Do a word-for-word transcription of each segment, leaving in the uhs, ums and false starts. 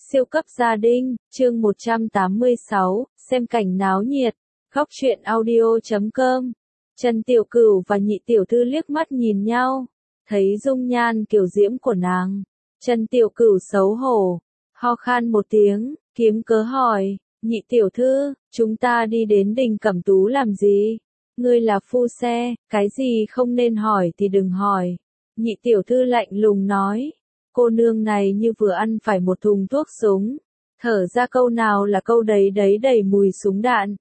Siêu cấp gia đình, chương một trăm tám mươi sáu, xem cảnh náo nhiệt, góc truyện audio chấm com. Trần Tiểu Cửu và Nhị Tiểu Thư liếc mắt nhìn nhau, thấy dung nhan kiểu diễm của nàng. Trần Tiểu Cửu xấu hổ, ho khan một tiếng, kiếm cớ hỏi, Nhị Tiểu Thư, chúng ta đi đến đình Cẩm Tú làm gì? Ngươi là phu xe, cái gì không nên hỏi thì đừng hỏi. Nhị Tiểu Thư lạnh lùng nói. Cô nương này như vừa ăn phải một thùng thuốc súng, thở ra câu nào là câu đấy đấy đầy mùi súng đạn.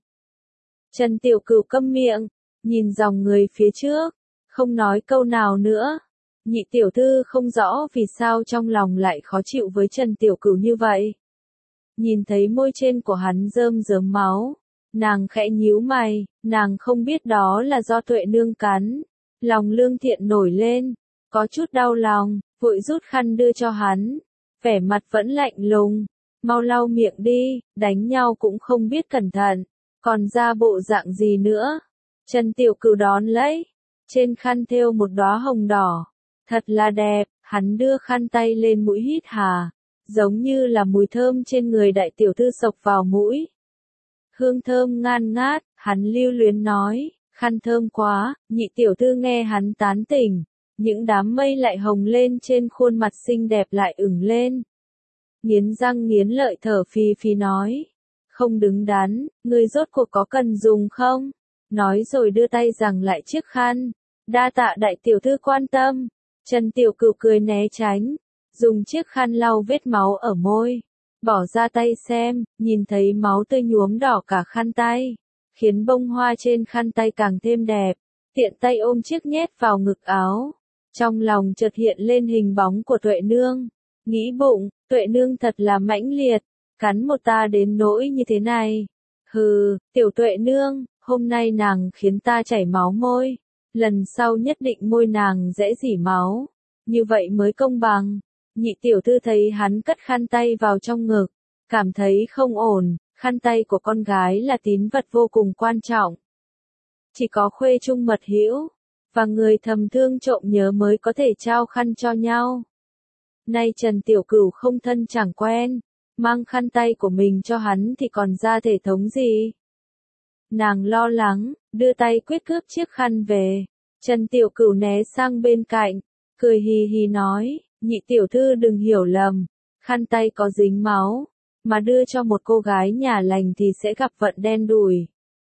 Trần Tiểu Cửu câm miệng, nhìn dòng người phía trước, không nói câu nào nữa. Nhị Tiểu Thư không rõ vì sao trong lòng lại khó chịu với Trần Tiểu Cửu như vậy. Nhìn thấy môi trên của hắn rơm rớm máu, nàng khẽ nhíu mày, nàng không biết đó là do Tuệ nương cắn. Lòng lương thiện nổi lên, có chút đau lòng, vội rút khăn đưa cho hắn, vẻ mặt vẫn lạnh lùng, mau lau miệng đi, đánh nhau cũng không biết cẩn thận, còn ra bộ dạng gì nữa. Trần Tiểu Cửu đón lấy, trên khăn thêu một đóa hồng đỏ, thật là đẹp, hắn đưa khăn tay lên mũi hít hà, giống như là mùi thơm trên người đại tiểu thư xộc vào mũi. Hương thơm ngan ngát, hắn lưu luyến nói, khăn thơm quá. Nhị Tiểu Thư nghe hắn tán tỉnh, những đám mây lại hồng lên trên khuôn mặt xinh đẹp lại ửng lên. Nghiến răng nghiến lợi thở phì phì nói, không đứng đắn, ngươi rốt cuộc có cần dùng không? Nói rồi đưa tay giằng lại chiếc khăn, đa tạ đại tiểu thư quan tâm. Trần Tiểu Cửu cười né tránh, dùng chiếc khăn lau vết máu ở môi, bỏ ra tay xem, nhìn thấy máu tươi nhuốm đỏ cả khăn tay, khiến bông hoa trên khăn tay càng thêm đẹp, tiện tay ôm chiếc nhét vào ngực áo. Trong lòng chợt hiện lên hình bóng của Tuệ nương, nghĩ bụng, Tuệ nương thật là mãnh liệt, cắn một ta đến nỗi như thế này. Hừ, tiểu Tuệ nương, hôm nay nàng khiến ta chảy máu môi, lần sau nhất định môi nàng dễ rỉ máu, như vậy mới công bằng. Nhị Tiểu Thư thấy hắn cất khăn tay vào trong ngực, cảm thấy không ổn, khăn tay của con gái là tín vật vô cùng quan trọng. Chỉ có khuê trung mật hữu và người thầm thương trộm nhớ mới có thể trao khăn cho nhau. Nay Trần Tiểu Cửu không thân chẳng quen, mang khăn tay của mình cho hắn thì còn ra thể thống gì? Nàng lo lắng, đưa tay quyết cướp chiếc khăn về. Trần Tiểu Cửu né sang bên cạnh, cười hì hì nói, Nhị Tiểu Thư đừng hiểu lầm, khăn tay có dính máu, mà đưa cho một cô gái nhà lành thì sẽ gặp vận đen đủi.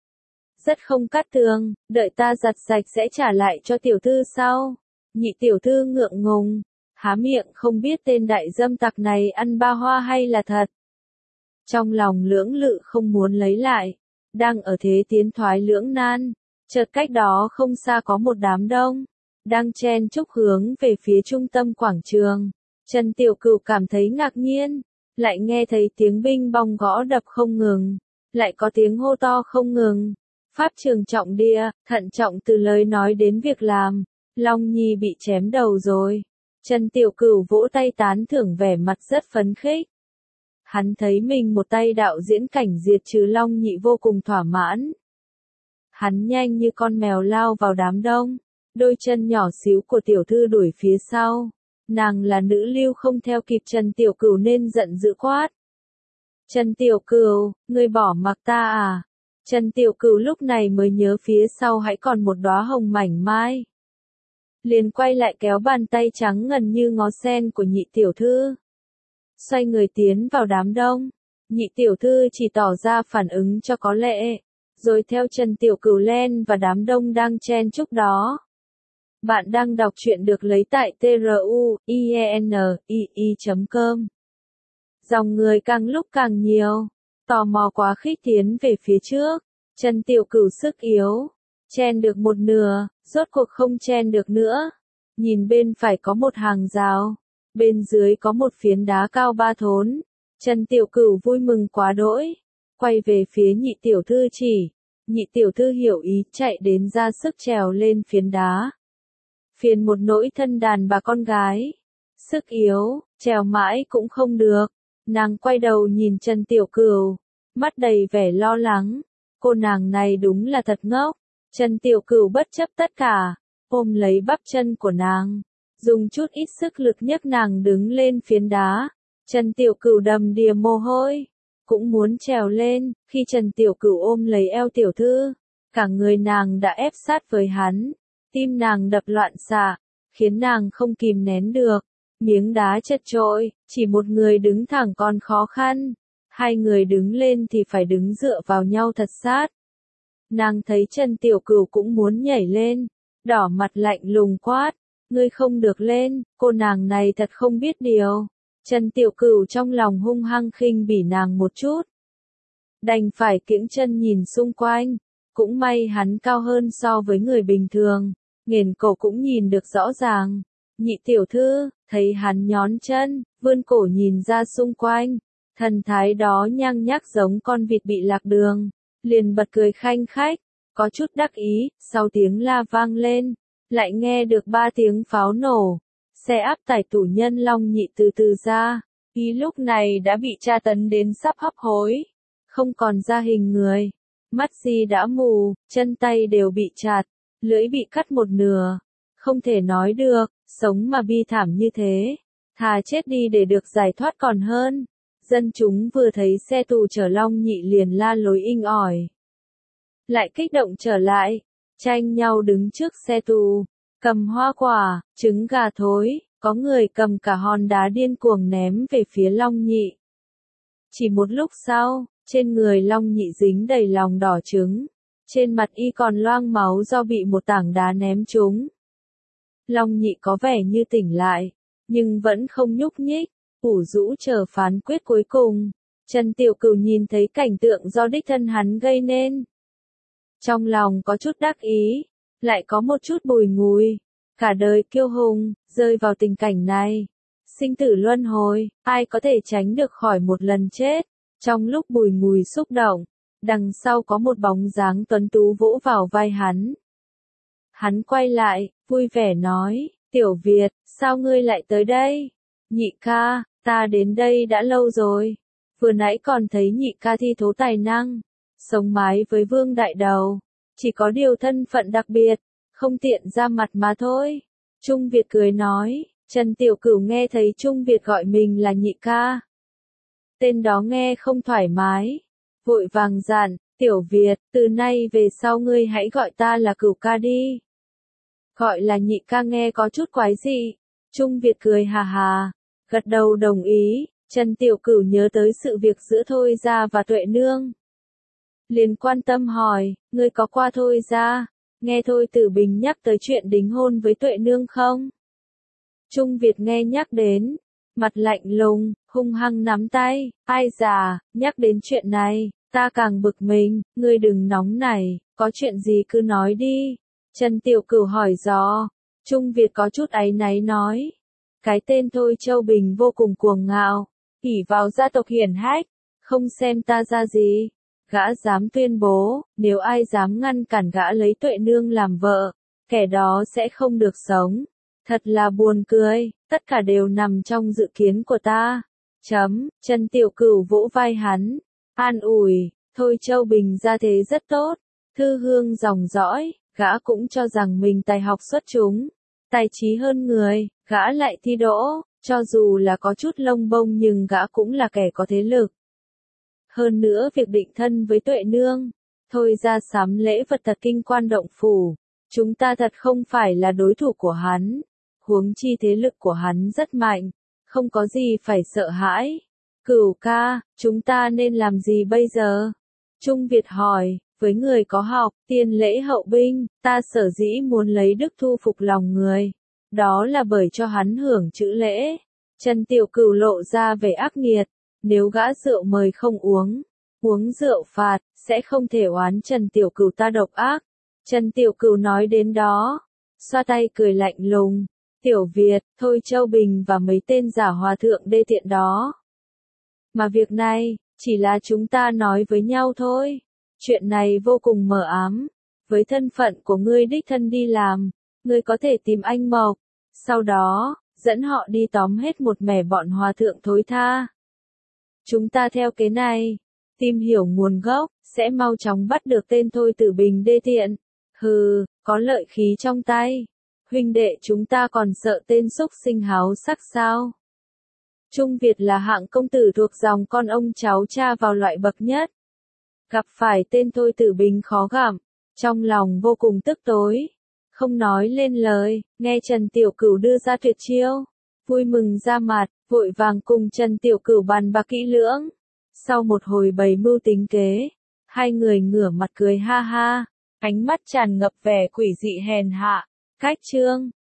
Rất không cát tường, đợi ta giặt sạch sẽ trả lại cho Tiểu Thư sau. Nhị Tiểu Thư ngượng ngùng, há miệng không biết tên đại dâm tặc này ăn ba hoa hay là thật. Trong lòng lưỡng lự không muốn lấy lại, đang ở thế tiến thoái lưỡng nan, chợt cách đó không xa có một đám đông, đang chen chúc hướng về phía trung tâm quảng trường. Trần Tiểu Cửu cảm thấy ngạc nhiên, lại nghe thấy tiếng binh bong gõ đập không ngừng, lại có tiếng hô to không ngừng. Pháp trường trọng địa, thận trọng từ lời nói đến việc làm, Long Nhi bị chém đầu rồi. Trần Tiểu Cửu vỗ tay tán thưởng vẻ mặt rất phấn khích. Hắn thấy mình một tay đạo diễn cảnh diệt trừ Long Nhị vô cùng thỏa mãn. Hắn nhanh như con mèo lao vào đám đông, đôi chân nhỏ xíu của Tiểu Thư đuổi phía sau. Nàng là nữ lưu không theo kịp Trần Tiểu Cửu nên giận dữ quát. Trần Tiểu Cửu, ngươi bỏ mặc ta à? Trần Tiểu Cửu lúc này mới nhớ phía sau hãy còn một đóa hồng mảnh mai. Liền quay lại kéo bàn tay trắng ngần như ngó sen của Nhị Tiểu Thư. Xoay người tiến vào đám đông. Nhị Tiểu Thư chỉ tỏ ra phản ứng cho có lệ, rồi theo Trần Tiểu Cửu len và đám đông đang chen chúc đó. Bạn đang đọc truyện được lấy tại truyện chấm com. Dòng người càng lúc càng nhiều, tò mò quá khích tiến về phía trước. Trần Tiểu Cửu sức yếu, chen được một nửa, rốt cuộc không chen được nữa. Nhìn bên phải có một hàng rào, bên dưới có một phiến đá cao ba thốn. Trần Tiểu Cửu vui mừng quá đỗi, quay về phía Nhị Tiểu Thư chỉ. Nhị Tiểu Thư hiểu ý, chạy đến ra sức trèo lên phiến đá. Phiền một nỗi thân đàn bà con gái, sức yếu, trèo mãi cũng không được. Nàng quay đầu nhìn Trần Tiểu Cửu, mắt đầy vẻ lo lắng. Cô nàng này đúng là thật ngốc. Trần Tiểu Cửu bất chấp tất cả, ôm lấy bắp chân của nàng, dùng chút ít sức lực nhấc nàng đứng lên phiến đá. Trần Tiểu Cửu đầm đìa mồ hôi, cũng muốn trèo lên, khi Trần Tiểu Cửu ôm lấy eo tiểu thư, cả người nàng đã ép sát với hắn, tim nàng đập loạn xạ, khiến nàng không kìm nén được, miếng đá chật trội, chỉ một người đứng thẳng còn khó khăn, hai người đứng lên thì phải đứng dựa vào nhau thật sát. Nàng thấy Trần Tiểu Cửu cũng muốn nhảy lên, đỏ mặt lạnh lùng quát, ngươi không được lên, cô nàng này thật không biết điều. Trần Tiểu Cửu trong lòng hung hăng khinh bỉ nàng một chút, đành phải kiễng chân nhìn xung quanh, cũng may hắn cao hơn so với người bình thường, nghển cổ cũng nhìn được rõ ràng. Nhị tiểu thư, thấy hắn nhón chân, vươn cổ nhìn ra xung quanh, thần thái đó nhăng nhác giống con vịt bị lạc đường, liền bật cười khanh khách, có chút đắc ý, sau tiếng la vang lên, lại nghe được ba tiếng pháo nổ, xe áp tải tù nhân Long Nhị từ từ ra, y lúc này đã bị tra tấn đến sắp hấp hối, không còn ra hình người, mắt si đã mù, chân tay đều bị chặt, lưỡi bị cắt một nửa, không thể nói được, sống mà bi thảm như thế, thà chết đi để được giải thoát còn hơn. Dân chúng vừa thấy xe tù chở Long Nhị liền la lối inh ỏi, lại kích động trở lại, tranh nhau đứng trước xe tù, cầm hoa quả, trứng gà thối, có người cầm cả hòn đá điên cuồng ném về phía Long Nhị. Chỉ một lúc sau, trên người Long Nhị dính đầy lòng đỏ trứng, trên mặt y còn loang máu do bị một tảng đá ném trúng. Long Nhị có vẻ như tỉnh lại, nhưng vẫn không nhúc nhích, ủ rũ chờ phán quyết cuối cùng. Trần Tiểu Cửu nhìn thấy cảnh tượng do đích thân hắn gây nên, trong lòng có chút đắc ý, lại có một chút bùi ngùi, cả đời kiêu hùng, rơi vào tình cảnh này. Sinh tử luân hồi, ai có thể tránh được khỏi một lần chết. Trong lúc bùi ngùi xúc động, đằng sau có một bóng dáng tuấn tú vỗ vào vai hắn. Hắn quay lại, vui vẻ nói, Tiểu Việt, sao ngươi lại tới đây? Nhị ca, ta đến đây đã lâu rồi. Vừa nãy còn thấy nhị ca thi thố tài năng, sống mái với Vương Đại Đầu, chỉ có điều thân phận đặc biệt, không tiện ra mặt mà thôi. Trung Việt cười nói, Trần Tiểu Cửu nghe thấy Trung Việt gọi mình là nhị ca. Tên đó nghe không thoải mái, vội vàng dặn, Tiểu Việt, từ nay về sau ngươi hãy gọi ta là Cửu ca đi. Gọi là nhị ca nghe có chút quái dị. Trung Việt cười hà hà, gật đầu đồng ý. Trần Tiểu Cửu nhớ tới sự việc giữa Thôi Gia và Tuệ Nương, liền quan tâm hỏi, ngươi có qua Thôi Gia, nghe Thôi Tử Bình nhắc tới chuyện đính hôn với Tuệ Nương không? Trung Việt nghe nhắc đến, mặt lạnh lùng, hung hăng nắm tay, ai già, nhắc đến chuyện này, ta càng bực mình, ngươi đừng nóng nảy, có chuyện gì cứ nói đi. Trần Tiểu Cửu hỏi dò, Trung Việt có chút áy náy nói, cái tên Thôi Châu Bình vô cùng cuồng ngạo, ỷ vào gia tộc hiển hách, không xem ta ra gì. Gã dám tuyên bố, nếu ai dám ngăn cản gã lấy Tuệ Nương làm vợ, kẻ đó sẽ không được sống. Thật là buồn cười, tất cả đều nằm trong dự kiến của ta. Chấm, Trần Tiểu Cửu vỗ vai hắn, an ủi, Thôi Châu Bình gia thế rất tốt, thư hương dòng dõi, gã cũng cho rằng mình tài học xuất chúng, tài trí hơn người, gã lại thi đỗ, cho dù là có chút lông bông nhưng gã cũng là kẻ có thế lực. Hơn nữa việc định thân với Tuệ Nương, Thôi ra sắm lễ vật thật kinh quan động phủ, chúng ta thật không phải là đối thủ của hắn, huống chi thế lực của hắn rất mạnh, không có gì phải sợ hãi. Cửu ca, chúng ta nên làm gì bây giờ? Trung Việt hỏi, với người có học, tiên lễ hậu binh, ta sở dĩ muốn lấy đức thu phục lòng người, đó là bởi cho hắn hưởng chữ lễ. Trần Tiểu Cửu lộ ra vẻ ác nghiệt, nếu gã rượu mời không uống, uống rượu phạt, sẽ không thể oán Trần Tiểu Cửu ta độc ác. Trần Tiểu Cửu nói đến đó, xoa tay cười lạnh lùng, Tiểu Việt, Thôi Châu Bình và mấy tên giả hòa thượng đê tiện đó. Mà việc này, chỉ là chúng ta nói với nhau thôi. Chuyện này vô cùng mờ ám. Với thân phận của ngươi đích thân đi làm, ngươi có thể tìm anh Mộc, sau đó, dẫn họ đi tóm hết một mẻ bọn hòa thượng thối tha. Chúng ta theo kế này, tìm hiểu nguồn gốc, sẽ mau chóng bắt được tên Thôi Tử Bình đê tiện. Hừ, có lợi khí trong tay. Huynh đệ chúng ta còn sợ tên xúc sinh háo sắc sao? Trung Việt là hạng công tử thuộc dòng con ông cháu cha vào loại bậc nhất. Gặp phải tên Thôi Tử Bình khó gặm, trong lòng vô cùng tức tối. Không nói lên lời, nghe Trần Tiểu Cửu đưa ra tuyệt chiêu. Vui mừng ra mặt, vội vàng cùng Trần Tiểu Cửu bàn bạc kỹ lưỡng. Sau một hồi bày mưu tính kế, hai người ngửa mặt cười ha ha, ánh mắt tràn ngập vẻ quỷ dị hèn hạ. Cách chương